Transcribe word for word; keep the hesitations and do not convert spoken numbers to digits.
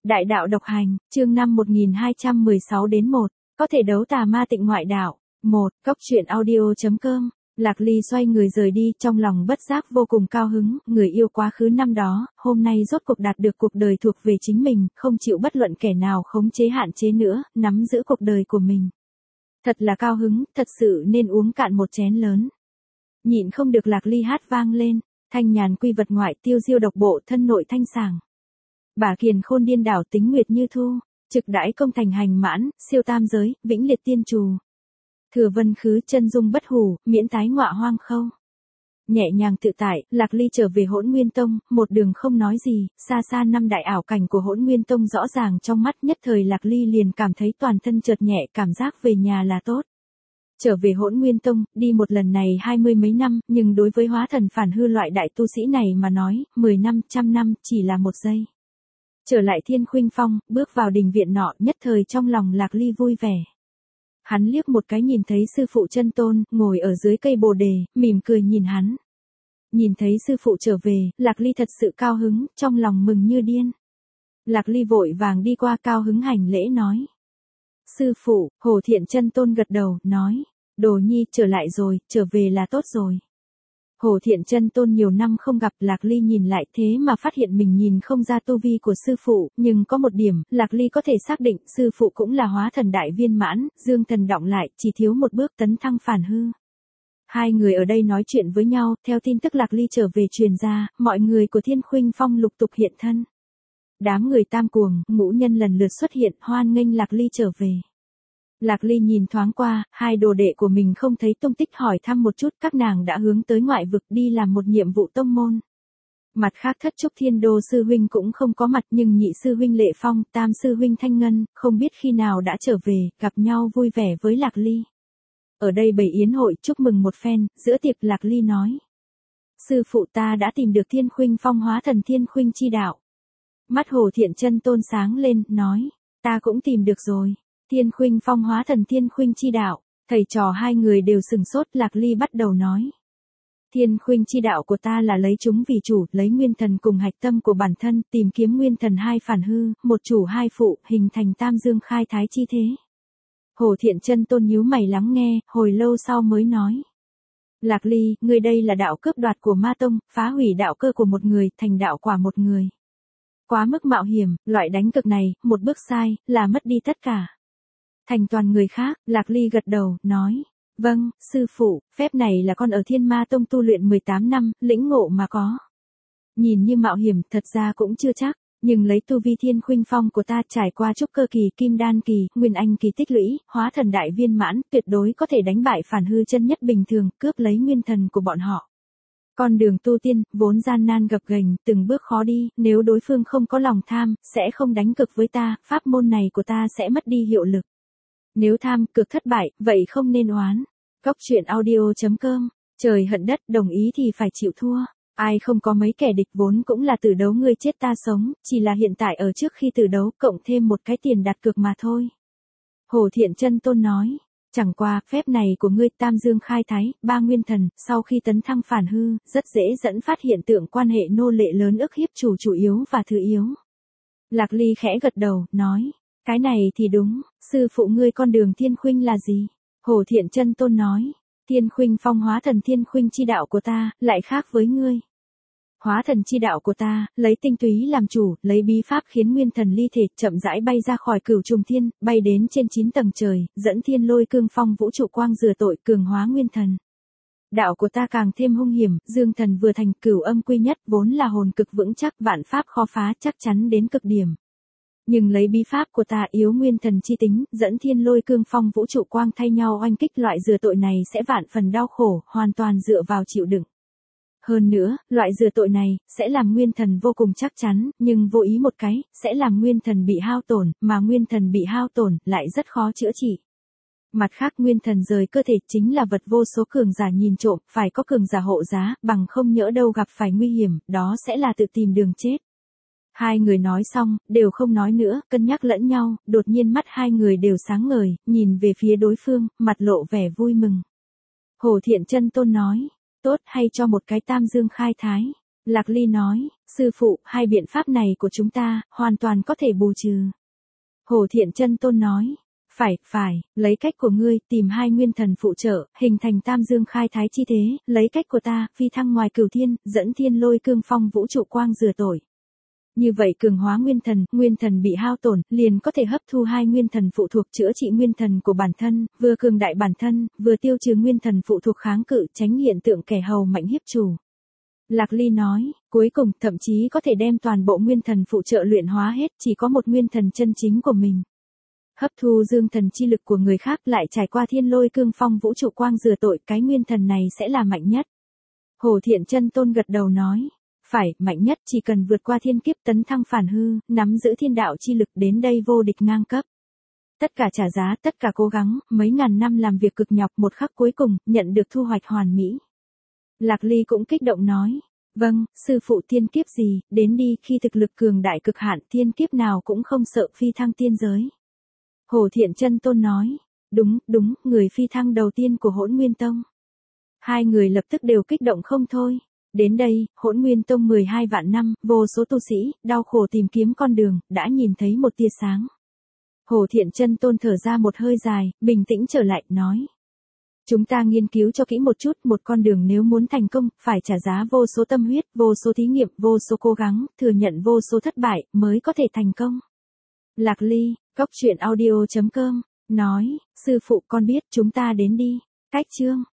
Đại đạo độc hành, chương năm một nghìn hai trăm mười sáu đến một, có thể đấu tà ma tịnh ngoại đạo. một. Cốc truyện audio chấm com. Lạc Ly xoay người rời đi, trong lòng bất giác vô cùng cao hứng, người yêu quá khứ năm đó, hôm nay rốt cuộc đạt được cuộc đời thuộc về chính mình, không chịu bất luận kẻ nào khống chế hạn chế nữa, nắm giữ cuộc đời của mình. Thật là cao hứng, thật sự nên uống cạn một chén lớn. Nhịn không được Lạc Ly hát vang lên, thanh nhàn quy vật ngoại, tiêu diêu độc bộ, thân nội thanh sảng. Bả kiền khôn điên đảo, tính nguyệt như thu, trực đãi công thành hành mãn, siêu tam giới, vĩnh liệt tiên trù. Thừa vân khứ, chân dung bất hủ, miễn tái ngọa hoang khâu. Nhẹ nhàng tự tại, Lạc Ly trở về Hỗn Nguyên Tông, một đường không nói gì, xa xa năm đại ảo cảnh của Hỗn Nguyên Tông rõ ràng trong mắt, nhất thời Lạc Ly liền cảm thấy toàn thân chợt nhẹ, cảm giác về nhà là tốt. Trở về Hỗn Nguyên Tông, đi một lần này hai mươi mấy năm, nhưng đối với hóa thần phản hư loại đại tu sĩ này mà nói, mười năm, trăm năm, chỉ là một giây. Trở lại Thiên Khuynh Phong, bước vào đình viện nọ, nhất thời trong lòng Lạc Ly vui vẻ. Hắn liếc một cái nhìn thấy sư phụ chân tôn, ngồi ở dưới cây bồ đề, mỉm cười nhìn hắn. Nhìn thấy sư phụ trở về, Lạc Ly thật sự cao hứng, trong lòng mừng như điên. Lạc Ly vội vàng đi qua cao hứng hành lễ nói. Sư phụ, Hồ Thiện chân tôn gật đầu, nói. Đồ nhi trở lại rồi, trở về là tốt rồi. Hồ Thiện chân tôn nhiều năm không gặp, Lạc Ly nhìn lại thế mà phát hiện mình nhìn không ra tu vi của sư phụ, nhưng có một điểm, Lạc Ly có thể xác định sư phụ cũng là hóa thần đại viên mãn, dương thần đọng lại, chỉ thiếu một bước tấn thăng phản hư. Hai người ở đây nói chuyện với nhau, theo tin tức Lạc Ly trở về truyền ra, mọi người của Thiên Khuynh Phong lục tục hiện thân. Đám người tam cuồng, ngũ nhân lần lượt xuất hiện, hoan nghênh Lạc Ly trở về. Lạc Ly nhìn thoáng qua, hai đồ đệ của mình không thấy tung tích, hỏi thăm một chút, các nàng đã hướng tới ngoại vực đi làm một nhiệm vụ tông môn. Mặt khác Thất Trúc Thiên Đô sư huynh cũng không có mặt, nhưng nhị sư huynh Lệ Phong, tam sư huynh Thanh Ngân, không biết khi nào đã trở về, gặp nhau vui vẻ với Lạc Ly. Ở đây bày yến hội chúc mừng một phen, giữa tiệc Lạc Ly nói. Sư phụ ta đã tìm được Thiên Khuynh Phong hóa thần Thiên Khuynh chi đạo. Mắt Hồ Thiện chân tôn sáng lên, nói, ta cũng tìm được rồi. Thiên Khuynh Phong hóa thần Thiên Khuynh chi đạo, thầy trò hai người đều sừng sốt. Lạc Ly bắt đầu nói. Thiên Khuynh chi đạo của ta là lấy chúng vì chủ, lấy nguyên thần cùng hạch tâm của bản thân, tìm kiếm nguyên thần hai phản hư, một chủ hai phụ, hình thành tam dương khai thái chi thế. Hồ Thiện chân tôn nhíu mày lắng nghe, hồi lâu sau mới nói. Lạc Ly, ngươi đây là đạo cướp đoạt của ma tông, phá hủy đạo cơ của một người, thành đạo quả một người. Quá mức mạo hiểm, loại đánh cực này, một bước sai, là mất đi tất cả. Thành toàn người khác, Lạc Ly gật đầu, nói. Vâng, sư phụ, phép này là con ở Thiên Ma Tông tu luyện mười tám năm, lĩnh ngộ mà có. Nhìn như mạo hiểm, thật ra cũng chưa chắc, nhưng lấy tu vi Thiên Khuynh Phong của ta trải qua trúc cơ kỳ, kim đan kỳ, nguyên anh kỳ tích lũy, hóa thần đại viên mãn, tuyệt đối có thể đánh bại phản hư chân nhất bình thường, cướp lấy nguyên thần của bọn họ. Con đường tu tiên, vốn gian nan gập ghềnh, từng bước khó đi, nếu đối phương không có lòng tham, sẽ không đánh cực với ta, pháp môn này của ta sẽ mất đi hiệu lực. Nếu tham, cực thất bại, vậy không nên oán. Cốc truyện audio chấm com, trời hận đất, đồng ý thì phải chịu thua. Ai không có mấy kẻ địch vốn cũng là tử đấu ngươi chết ta sống, chỉ là hiện tại ở trước khi tử đấu, cộng thêm một cái tiền đặt cược mà thôi. Hồ Thiện chân tôn nói, chẳng qua, phép này của ngươi tam dương khai thái, ba nguyên thần, sau khi tấn thăng phản hư, rất dễ dẫn phát hiện tượng quan hệ nô lệ lớn ức hiếp chủ chủ yếu và thứ yếu. Lạc Ly khẽ gật đầu, nói. Cái này thì đúng, sư phụ ngươi con đường Thiên Khuynh là gì? Hồ Thiện chân tôn nói, Thiên Khuynh Phong hóa thần Thiên Khuynh chi đạo của ta, lại khác với ngươi. Hóa thần chi đạo của ta, lấy tinh túy làm chủ, lấy bí pháp khiến nguyên thần ly thể, chậm rãi bay ra khỏi cửu trùng thiên, bay đến trên chín tầng trời, dẫn thiên lôi cương phong vũ trụ quang rửa tội, cường hóa nguyên thần. Đạo của ta càng thêm hung hiểm, dương thần vừa thành, cửu âm quy nhất, vốn là hồn cực vững chắc, vạn pháp khó phá, chắc chắn đến cực điểm. Nhưng lấy bí pháp của ta yếu nguyên thần chi tính, dẫn thiên lôi cương phong vũ trụ quang thay nhau oanh kích, loại rửa tội này sẽ vạn phần đau khổ, hoàn toàn dựa vào chịu đựng. Hơn nữa, loại rửa tội này, sẽ làm nguyên thần vô cùng chắc chắn, nhưng vô ý một cái, sẽ làm nguyên thần bị hao tổn, mà nguyên thần bị hao tổn, lại rất khó chữa trị. Mặt khác nguyên thần rời cơ thể chính là vật vô số cường giả nhìn trộm, phải có cường giả hộ giá, bằng không nhỡ đâu gặp phải nguy hiểm, đó sẽ là tự tìm đường chết. Hai người nói xong, đều không nói nữa, cân nhắc lẫn nhau, đột nhiên mắt hai người đều sáng ngời, nhìn về phía đối phương, mặt lộ vẻ vui mừng. Hồ Thiện chân tôn nói, tốt hay cho một cái tam dương khai thái. Lạc Ly nói, sư phụ, hai biện pháp này của chúng ta, hoàn toàn có thể bù trừ. Hồ Thiện Chân Tôn nói, phải, phải, lấy cách của ngươi, tìm hai nguyên thần phụ trợ, hình thành tam dương khai thái chi thế, lấy cách của ta, phi thăng ngoài cửu thiên, dẫn thiên lôi cương phong vũ trụ quang rửa tội. Như vậy cường hóa nguyên thần, nguyên thần bị hao tổn, liền có thể hấp thu hai nguyên thần phụ thuộc chữa trị nguyên thần của bản thân, vừa cường đại bản thân, vừa tiêu trừ nguyên thần phụ thuộc kháng cự, tránh hiện tượng kẻ hầu mạnh hiếp chủ. Lạc Ly nói, cuối cùng, thậm chí có thể đem toàn bộ nguyên thần phụ trợ luyện hóa hết, chỉ có một nguyên thần chân chính của mình. Hấp thu dương thần chi lực của người khác lại trải qua thiên lôi cương phong vũ trụ quang rửa tội, cái nguyên thần này sẽ là mạnh nhất. Hồ Thiện Chân Tôn gật đầu nói, phải, mạnh nhất, chỉ cần vượt qua thiên kiếp tấn thăng phản hư, nắm giữ thiên đạo chi lực đến đây vô địch ngang cấp. Tất cả trả giá, tất cả cố gắng, mấy ngàn năm làm việc cực nhọc một khắc cuối cùng, nhận được thu hoạch hoàn mỹ. Lạc Ly cũng kích động nói, vâng, sư phụ, thiên kiếp gì, đến đi, khi thực lực cường đại cực hạn, thiên kiếp nào cũng không sợ phi thăng tiên giới. Hồ Thiện Chân Tôn nói, đúng, đúng, người phi thăng đầu tiên của Hỗn Nguyên Tông. Hai người lập tức đều kích động không thôi. Đến đây, Hỗn Nguyên Tông mười hai vạn năm, vô số tu sĩ, đau khổ tìm kiếm con đường, đã nhìn thấy một tia sáng. Hồ Thiện Chân Tôn thở ra một hơi dài, bình tĩnh trở lại, nói. Chúng ta nghiên cứu cho kỹ một chút, một con đường nếu muốn thành công, phải trả giá vô số tâm huyết, vô số thí nghiệm, vô số cố gắng, thừa nhận vô số thất bại, mới có thể thành công. Lạc Ly, Cốc Truyện Audio chấm com, nói, sư phụ, con biết, chúng ta đến đi. Cách chương